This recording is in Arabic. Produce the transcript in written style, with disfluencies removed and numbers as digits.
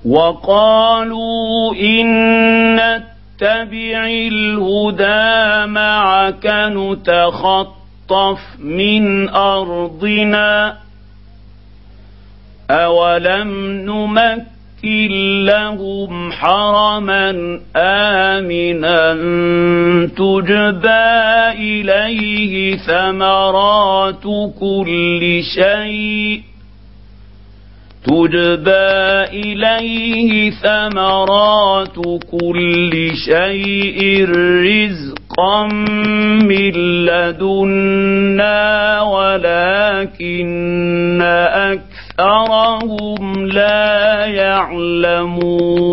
وقالوا إن نتبع الهدى معك نتخطف من أرضنا أولم نمكن لهم حرما آمنا تجبى إليه ثمرات كل شيء رزقا من لدنا ولكن أكثرهم لا يعلمون